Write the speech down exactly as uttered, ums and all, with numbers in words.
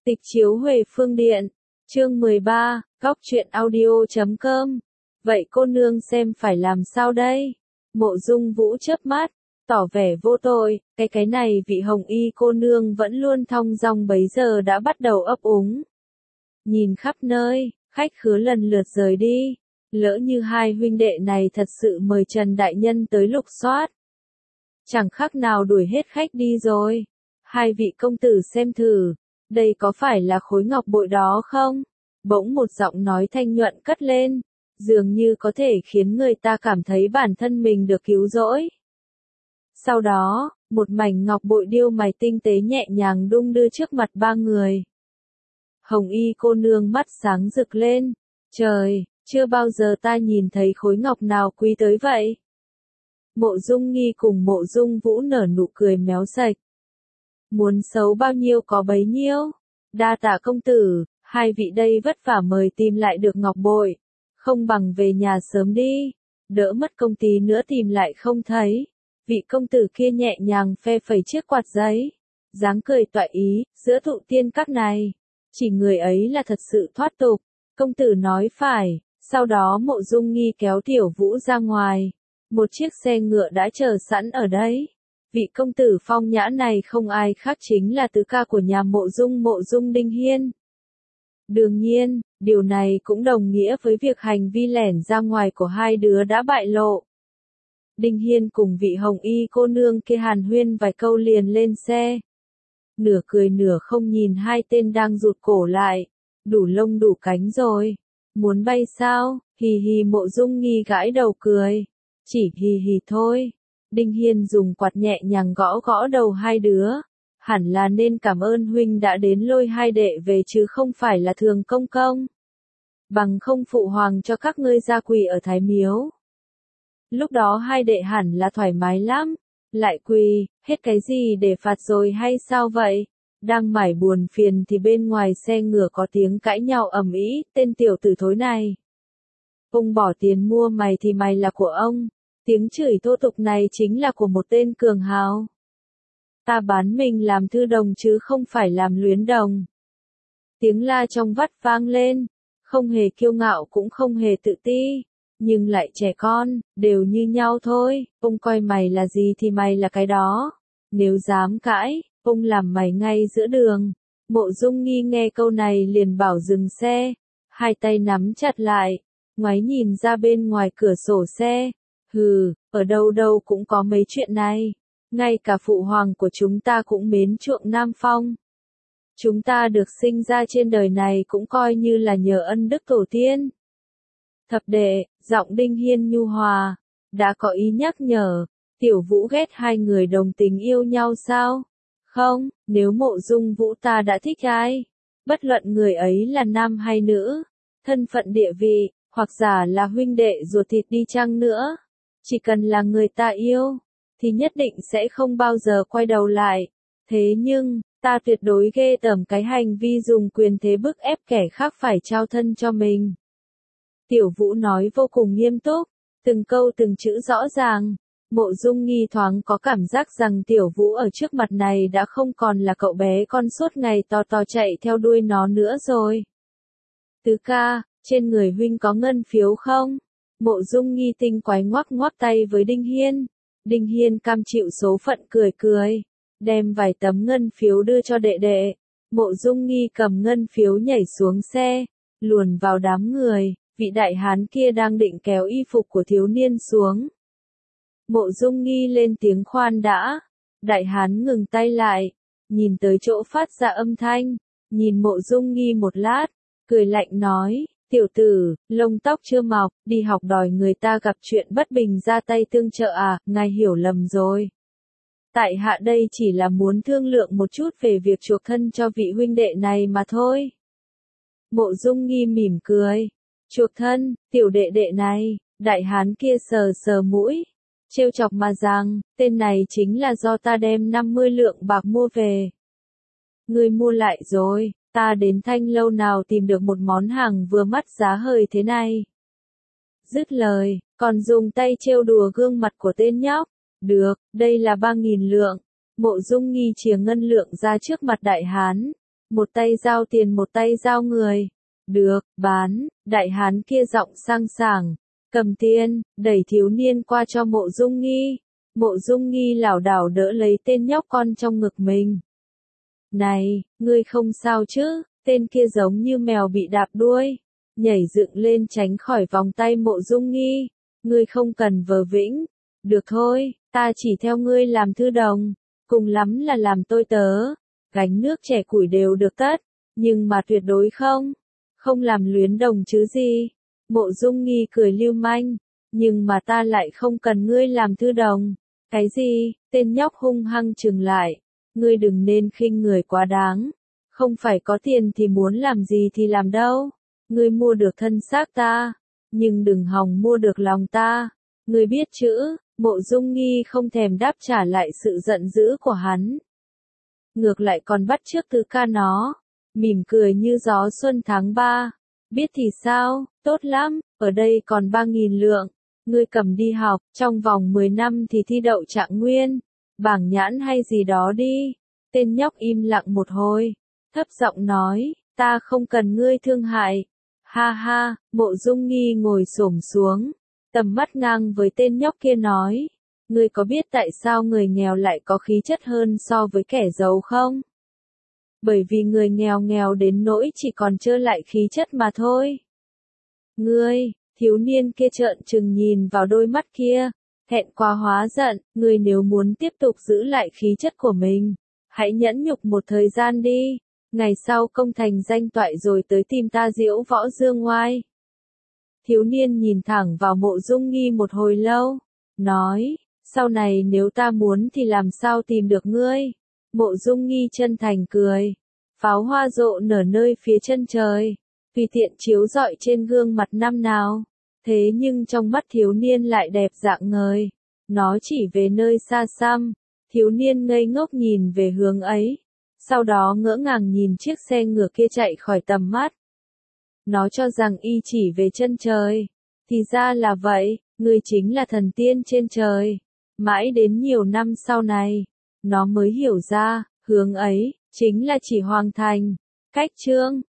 Tịch chiếu Huệ Phương Điện, chương mười ba, góc truyện audio chấm com. Vậy cô nương xem phải làm sao đây? Mộ Dung Vũ chớp mắt, tỏ vẻ vô tội, cái cái này vị hồng y cô nương vẫn luôn thong dong bấy giờ đã bắt đầu ấp úng. Nhìn khắp nơi, khách khứa lần lượt rời đi, lỡ như hai huynh đệ này thật sự mời Trần Đại Nhân tới lục soát. Chẳng khác nào đuổi hết khách đi rồi. Hai vị công tử xem thử, đây có phải là khối ngọc bội đó không? Bỗng một giọng nói thanh nhuận cất lên, dường như có thể khiến người ta cảm thấy bản thân mình được cứu rỗi. Sau đó, một mảnh ngọc bội điêu mài tinh tế nhẹ nhàng đung đưa trước mặt ba người. Hồng y cô nương mắt sáng rực lên, trời, chưa bao giờ ta nhìn thấy khối ngọc nào quý tới vậy. Mộ Dung Nghi cùng Mộ Dung Vũ nở nụ cười méo sạch. Muốn xấu bao nhiêu có bấy nhiêu. Đa tạ công tử, hai vị đây vất vả mời tìm lại được ngọc bội. Không bằng về nhà sớm đi, đỡ mất công tí nữa tìm lại không thấy. Vị công tử kia nhẹ nhàng phe phẩy chiếc quạt giấy, dáng cười toại ý, giữa thụ tiên các này. Chỉ người ấy là thật sự thoát tục, công tử nói phải. Sau đó Mộ Dung Nghi kéo Tiểu Vũ ra ngoài. Một chiếc xe ngựa đã chờ sẵn ở đấy. Vị công tử phong nhã này không ai khác chính là tứ ca của nhà Mộ Dung Mộ Dung Đinh Hiên. Đương nhiên, điều này cũng đồng nghĩa với việc hành vi lẻn ra ngoài của hai đứa đã bại lộ. Đinh Hiên cùng vị hồng y cô nương kia hàn huyên vài câu liền lên xe. Nửa cười nửa không nhìn hai tên đang rụt cổ lại. Đủ lông đủ cánh rồi. Muốn bay sao? Hì hì Mộ Dung Nghi gãi đầu cười. Chỉ hì hì thôi. Đinh Hiên dùng quạt nhẹ nhàng gõ gõ đầu hai đứa. Hẳn là nên cảm ơn huynh đã đến lôi hai đệ về chứ không phải là thường công công. Bằng không phụ hoàng cho các ngươi ra quỳ ở Thái Miếu. Lúc đó hai đệ hẳn là thoải mái lắm. Lại quỳ, hết cái gì để phạt rồi hay sao vậy? Đang mải buồn phiền thì bên ngoài xe ngựa có tiếng cãi nhau ầm ĩ, tên tiểu tử thối này. Ông bỏ tiền mua mày thì mày là của ông. Tiếng chửi thô tục này chính là của một tên cường hào. Ta bán mình làm thư đồng chứ không phải làm luyến đồng. Tiếng la trong vắt vang lên, không hề kiêu ngạo cũng không hề tự ti, nhưng lại trẻ con, đều như nhau thôi, ông coi mày là gì thì mày là cái đó. Nếu dám cãi, ông làm mày ngay giữa đường. Mộ Dung Nghi nghe câu này liền bảo dừng xe, hai tay nắm chặt lại, ngoái nhìn ra bên ngoài cửa sổ xe. Hừ, ở đâu đâu cũng có mấy chuyện này. Ngay cả phụ hoàng của chúng ta cũng mến chuộng Nam Phong. Chúng ta được sinh ra trên đời này cũng coi như là nhờ ân đức tổ tiên. Thập đệ, giọng Đinh Hiên nhu hòa, đã có ý nhắc nhở. Tiểu Vũ ghét hai người đồng tình yêu nhau sao? Không, nếu Mộ Dung Vũ ta đã thích ai, bất luận người ấy là nam hay nữ, thân phận địa vị, hoặc giả là huynh đệ ruột thịt đi chăng nữa. Chỉ cần là người ta yêu, thì nhất định sẽ không bao giờ quay đầu lại. Thế nhưng, ta tuyệt đối ghê tởm cái hành vi dùng quyền thế bức ép kẻ khác phải trao thân cho mình. Tiểu Vũ nói vô cùng nghiêm túc, từng câu từng chữ rõ ràng. Mộ Dung Nghi thoáng có cảm giác rằng Tiểu Vũ ở trước mặt này đã không còn là cậu bé con suốt ngày to to chạy theo đuôi nó nữa rồi. Tứ ca, trên người huynh có ngân phiếu không? Mộ Dung Nghi tinh quái ngoắc ngoắc tay với Đinh Hiên. Đinh Hiên cam chịu số phận cười cười, đem vài tấm ngân phiếu đưa cho đệ đệ. Mộ Dung Nghi cầm ngân phiếu nhảy xuống xe, luồn vào đám người, vị đại hán kia đang định kéo y phục của thiếu niên xuống. Mộ Dung Nghi lên tiếng khoan đã, đại hán ngừng tay lại, nhìn tới chỗ phát ra âm thanh, nhìn Mộ Dung Nghi một lát, cười lạnh nói. Tiểu tử, lông tóc chưa mọc, đi học đòi người ta gặp chuyện bất bình ra tay tương trợ à, ngài hiểu lầm rồi. Tại hạ đây chỉ là muốn thương lượng một chút về việc chuộc thân cho vị huynh đệ này mà thôi. Mộ Dung Nghi mỉm cười. Chuộc thân, tiểu đệ đệ này, đại hán kia sờ sờ mũi, trêu chọc mà rằng, tên này chính là do ta đem năm mươi lượng bạc mua về. Ngươi mua lại rồi. Ta đến Thanh Lâu nào tìm được một món hàng vừa mắt giá hời thế này. Dứt lời, còn dùng tay trêu đùa gương mặt của tên nhóc. Được, đây là ba nghìn lượng. Mộ Dung Nghi chìa ngân lượng ra trước mặt đại hán. Một tay giao tiền một tay giao người. Được, bán, đại hán kia giọng sang sảng. Cầm tiền, đẩy thiếu niên qua cho Mộ Dung Nghi. Mộ Dung Nghi lảo đảo đỡ lấy tên nhóc con trong ngực mình. Này, ngươi không sao chứ? Tên kia giống như mèo bị đạp đuôi. Nhảy dựng lên tránh khỏi vòng tay Mộ Dung Nghi. Ngươi không cần vờ vĩnh. Được thôi, ta chỉ theo ngươi làm thư đồng. Cùng lắm là làm tôi tớ. Gánh nước chẻ củi đều được tất. Nhưng mà tuyệt đối không. Không làm luyến đồng chứ gì. Mộ Dung Nghi cười lưu manh. Nhưng mà ta lại không cần ngươi làm thư đồng. Cái gì? Tên nhóc hung hăng trừng lại. Ngươi đừng nên khinh người quá đáng. Không phải có tiền thì muốn làm gì thì làm đâu. Ngươi mua được thân xác ta. Nhưng đừng hòng mua được lòng ta. Ngươi biết chữ. Mộ Dung Nghi không thèm đáp trả lại sự giận dữ của hắn. Ngược lại còn bắt chước từ ca nó. Mỉm cười như gió xuân tháng ba. Biết thì sao, tốt lắm, ở đây còn ba nghìn lượng. Ngươi cầm đi học, trong vòng mười năm thì thi đậu trạng nguyên. Bảng nhãn hay gì đó đi. Tên nhóc im lặng một hồi. Thấp giọng nói, ta không cần ngươi thương hại. Ha ha, Mộ Dung Nghi ngồi xổm xuống. Tầm mắt ngang với tên nhóc kia nói. Ngươi có biết tại sao người nghèo lại có khí chất hơn so với kẻ giàu không? Bởi vì người nghèo nghèo đến nỗi chỉ còn trơ lại khí chất mà thôi. Ngươi, thiếu niên kia trợn trừng nhìn vào đôi mắt kia, thẹn quá hóa giận, ngươi nếu muốn tiếp tục giữ lại khí chất của mình, hãy nhẫn nhục một thời gian đi, ngày sau công thành danh toại rồi tới tìm ta diễu võ dương oai. Thiếu niên nhìn thẳng vào Mộ Dung Nghi một hồi lâu, nói, sau này nếu ta muốn thì làm sao tìm được ngươi? Mộ Dung Nghi chân thành cười. Pháo hoa rộ nở nơi phía chân trời. Tùy tiện chiếu rọi trên gương mặt năm nào. Thế nhưng trong mắt thiếu niên lại đẹp dạng ngời. Nó chỉ về nơi xa xăm. Thiếu niên ngây ngốc nhìn về hướng ấy. Sau đó ngỡ ngàng nhìn chiếc xe ngựa kia chạy khỏi tầm mắt. Nó cho rằng y chỉ về chân trời. Thì ra là vậy, ngươi chính là thần tiên trên trời. Mãi đến nhiều năm sau này. Nó mới hiểu ra, hướng ấy, chính là chỉ hoàng thành. Cách chương